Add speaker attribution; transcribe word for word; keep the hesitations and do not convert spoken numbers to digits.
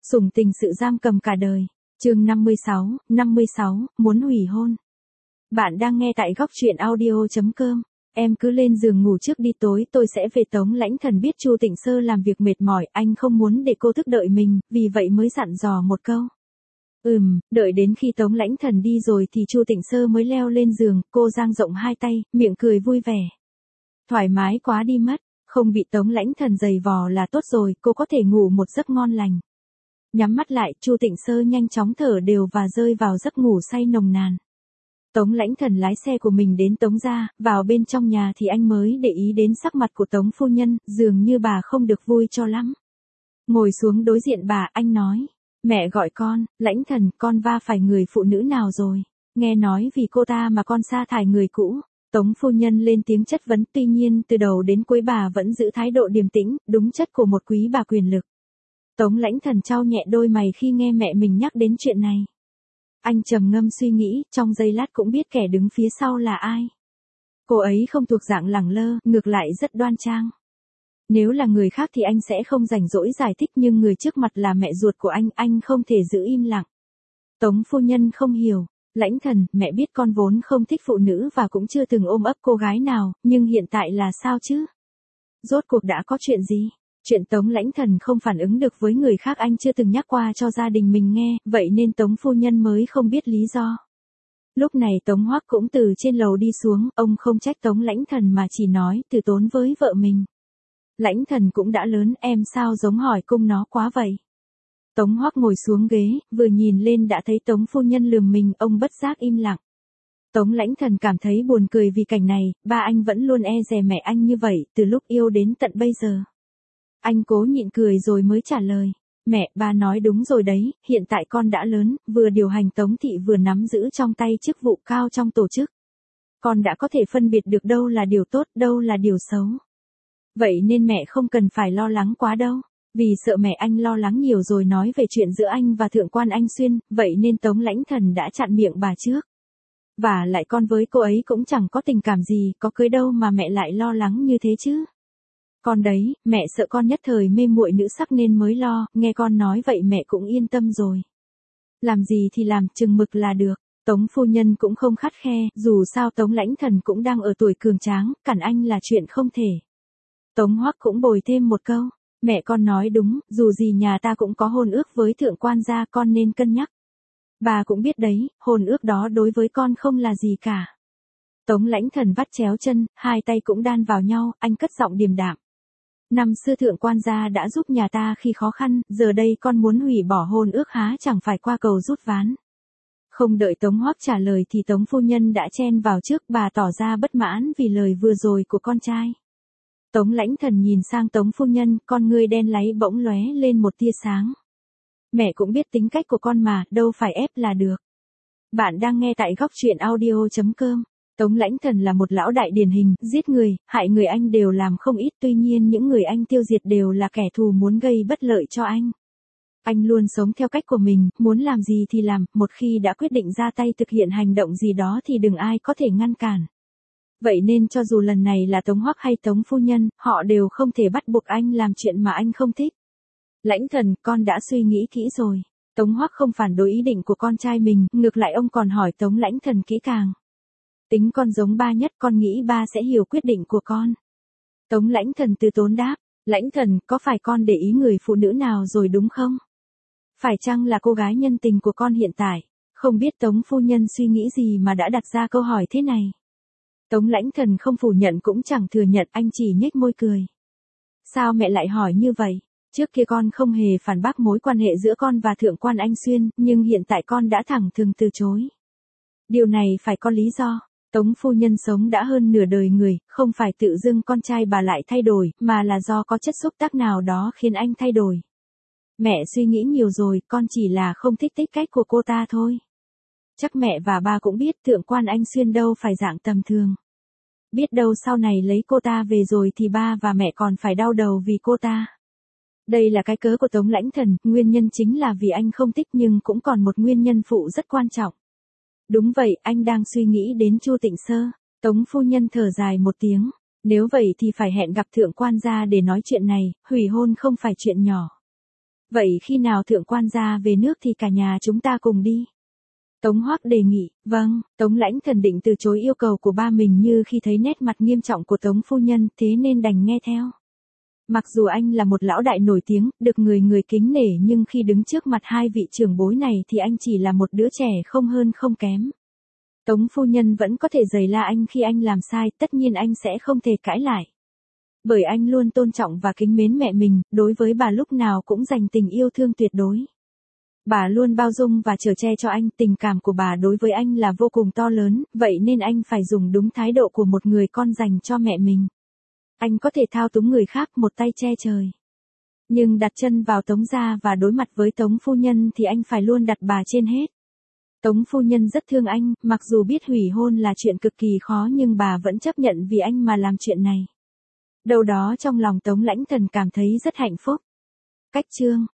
Speaker 1: Sủng tình sự giam cầm cả đời. Chương năm mươi sáu, năm mươi sáu, muốn hủy hôn. Bạn đang nghe tại góc truyện audio chấm com. Em cứ lên giường ngủ trước đi, tối tôi sẽ về. Tống Lãnh Thần biết Chu Tịnh Sơ làm việc mệt mỏi, anh không muốn để cô thức đợi mình, vì vậy mới dặn dò một câu. Ừm, đợi đến khi Tống Lãnh Thần đi rồi thì Chu Tịnh Sơ mới leo lên giường, cô dang rộng hai tay, miệng cười vui vẻ. Thoải mái quá đi mất, không bị Tống Lãnh Thần giày vò là tốt rồi, cô có thể ngủ một giấc ngon lành. Nhắm mắt lại, Chu Tịnh Sơ nhanh chóng thở đều và rơi vào giấc ngủ say nồng nàn. Tống Lãnh Thần lái xe của mình đến Tống gia, vào bên trong nhà thì anh mới để ý đến sắc mặt của Tống phu nhân, dường như bà không được vui cho lắm. Ngồi xuống đối diện bà, anh nói, mẹ gọi con, Lãnh Thần, con va phải người phụ nữ nào rồi? Nghe nói vì cô ta mà con sa thải người cũ. Tống phu nhân lên tiếng chất vấn, tuy nhiên từ đầu đến cuối bà vẫn giữ thái độ điềm tĩnh, đúng chất của một quý bà quyền lực. Tống Lãnh Thần chau nhẹ đôi mày khi nghe mẹ mình nhắc đến chuyện này. Anh trầm ngâm suy nghĩ, trong giây lát cũng biết kẻ đứng phía sau là ai. Cô ấy không thuộc dạng lẳng lơ, ngược lại rất đoan trang. Nếu là người khác thì anh sẽ không rảnh rỗi giải thích, nhưng người trước mặt là mẹ ruột của anh, anh không thể giữ im lặng. Tống phu nhân không hiểu, Lãnh Thần, mẹ biết con vốn không thích phụ nữ và cũng chưa từng ôm ấp cô gái nào, nhưng hiện tại là sao chứ? Rốt cuộc đã có chuyện gì? Chuyện Tống Lãnh Thần không phản ứng được với người khác anh chưa từng nhắc qua cho gia đình mình nghe, vậy nên Tống phu nhân mới không biết lý do. Lúc này Tống Hoắc cũng từ trên lầu đi xuống, ông không trách Tống Lãnh Thần mà chỉ nói từ tốn với vợ mình. Lãnh Thần cũng đã lớn, em sao giống hỏi cung nó quá vậy? Tống Hoắc ngồi xuống ghế, vừa nhìn lên đã thấy Tống phu nhân lườm mình, ông bất giác im lặng. Tống Lãnh Thần cảm thấy buồn cười vì cảnh này, ba anh vẫn luôn e dè mẹ anh như vậy, từ lúc yêu đến tận bây giờ. Anh cố nhịn cười rồi mới trả lời, mẹ, ba nói đúng rồi đấy, hiện tại con đã lớn, vừa điều hành Tống thị vừa nắm giữ trong tay chức vụ cao trong tổ chức. Con đã có thể phân biệt được đâu là điều tốt, đâu là điều xấu. Vậy nên mẹ không cần phải lo lắng quá đâu. Vì sợ mẹ anh lo lắng nhiều rồi nói về chuyện giữa anh và Thượng quan Anh Xuyên, vậy nên Tống Lãnh Thần đã chặn miệng bà trước. Và lại con với cô ấy cũng chẳng có tình cảm gì, có cưới đâu mà mẹ lại lo lắng như thế chứ. Con đấy, mẹ sợ con nhất thời mê muội nữ sắc nên mới lo, nghe con nói vậy mẹ cũng yên tâm rồi. Làm gì thì làm, chừng mực là được. Tống phu nhân cũng không khắt khe, dù sao Tống Lãnh Thần cũng đang ở tuổi cường tráng, cản anh là chuyện không thể. Tống Hoắc cũng bồi thêm một câu, mẹ con nói đúng, dù gì nhà ta cũng có hôn ước với thượng quan gia, con nên cân nhắc. Bà cũng biết đấy, hôn ước đó đối với con không là gì cả. Tống Lãnh Thần vắt chéo chân, hai tay cũng đan vào nhau, anh cất giọng điềm đạm. Năm xưa thượng quan gia đã giúp nhà ta khi khó khăn, giờ đây con muốn hủy bỏ hôn ước há chẳng phải qua cầu rút ván. Không đợi Tống Hoắc trả lời thì Tống phu nhân đã chen vào trước, bà tỏ ra bất mãn vì lời vừa rồi của con trai. Tống Lãnh Thần nhìn sang Tống phu nhân, con ngươi đen láy bỗng lóe lên một tia sáng. Mẹ cũng biết tính cách của con mà, đâu phải ép là được. Bạn đang nghe tại góc truyện audio chấm com. Tống Lãnh Thần là một lão đại điển hình, giết người, hại người anh đều làm không ít, tuy nhiên những người anh tiêu diệt đều là kẻ thù muốn gây bất lợi cho anh. Anh luôn sống theo cách của mình, muốn làm gì thì làm, một khi đã quyết định ra tay thực hiện hành động gì đó thì đừng ai có thể ngăn cản. Vậy nên cho dù lần này là Tống Hoắc hay Tống phu nhân, họ đều không thể bắt buộc anh làm chuyện mà anh không thích. Lãnh Thần, con đã suy nghĩ kỹ rồi. Tống Hoắc không phản đối ý định của con trai mình, ngược lại ông còn hỏi Tống Lãnh Thần kỹ càng. Tính con giống ba nhất, con nghĩ ba sẽ hiểu quyết định của con. Tống Lãnh Thần từ tốn đáp, Lãnh Thần, có phải con để ý người phụ nữ nào rồi đúng không? Phải chăng là cô gái nhân tình của con hiện tại? Không biết Tống phu nhân suy nghĩ gì mà đã đặt ra câu hỏi thế này. Tống Lãnh Thần không phủ nhận cũng chẳng thừa nhận, anh chỉ nhếch môi cười. Sao mẹ lại hỏi như vậy? Trước kia con không hề phản bác mối quan hệ giữa con và Thượng quan Anh Xuyên, nhưng hiện tại con đã thẳng thừng từ chối. Điều này phải có lý do. Tống phu nhân sống đã hơn nửa đời người, không phải tự dưng con trai bà lại thay đổi, mà là do có chất xúc tác nào đó khiến anh thay đổi. Mẹ suy nghĩ nhiều rồi, con chỉ là không thích tính cách của cô ta thôi. Chắc mẹ và ba cũng biết Thượng quan Anh Xuyên đâu phải dạng tầm thường. Biết đâu sau này lấy cô ta về rồi thì ba và mẹ còn phải đau đầu vì cô ta. Đây là cái cớ của Tống Lãnh Thần, nguyên nhân chính là vì anh không thích, nhưng cũng còn một nguyên nhân phụ rất quan trọng. Đúng vậy, anh đang suy nghĩ đến Chu Tịnh Sơ. Tống phu nhân thở dài một tiếng. Nếu vậy thì phải hẹn gặp thượng quan gia để nói chuyện này, hủy hôn không phải chuyện nhỏ. Vậy khi nào thượng quan gia về nước thì cả nhà chúng ta cùng đi. Tống Hoắc đề nghị. Vâng, Tống Lãnh Thần định từ chối yêu cầu của ba mình như khi thấy nét mặt nghiêm trọng của Tống phu nhân, thế nên đành nghe theo. Mặc dù anh là một lão đại nổi tiếng, được người người kính nể, nhưng khi đứng trước mặt hai vị trưởng bối này thì anh chỉ là một đứa trẻ không hơn không kém. Tống phu nhân vẫn có thể giày la anh khi anh làm sai, tất nhiên anh sẽ không thể cãi lại. Bởi anh luôn tôn trọng và kính mến mẹ mình, đối với bà lúc nào cũng dành tình yêu thương tuyệt đối. Bà luôn bao dung và chở che cho anh, tình cảm của bà đối với anh là vô cùng to lớn, vậy nên anh phải dùng đúng thái độ của một người con dành cho mẹ mình. Anh có thể thao túng người khác một tay che trời. Nhưng đặt chân vào Tống gia và đối mặt với Tống phu nhân thì anh phải luôn đặt bà trên hết. Tống phu nhân rất thương anh, mặc dù biết hủy hôn là chuyện cực kỳ khó nhưng bà vẫn chấp nhận vì anh mà làm chuyện này. Đâu đó trong lòng Tống Lãnh Thần cảm thấy rất hạnh phúc. Cách chương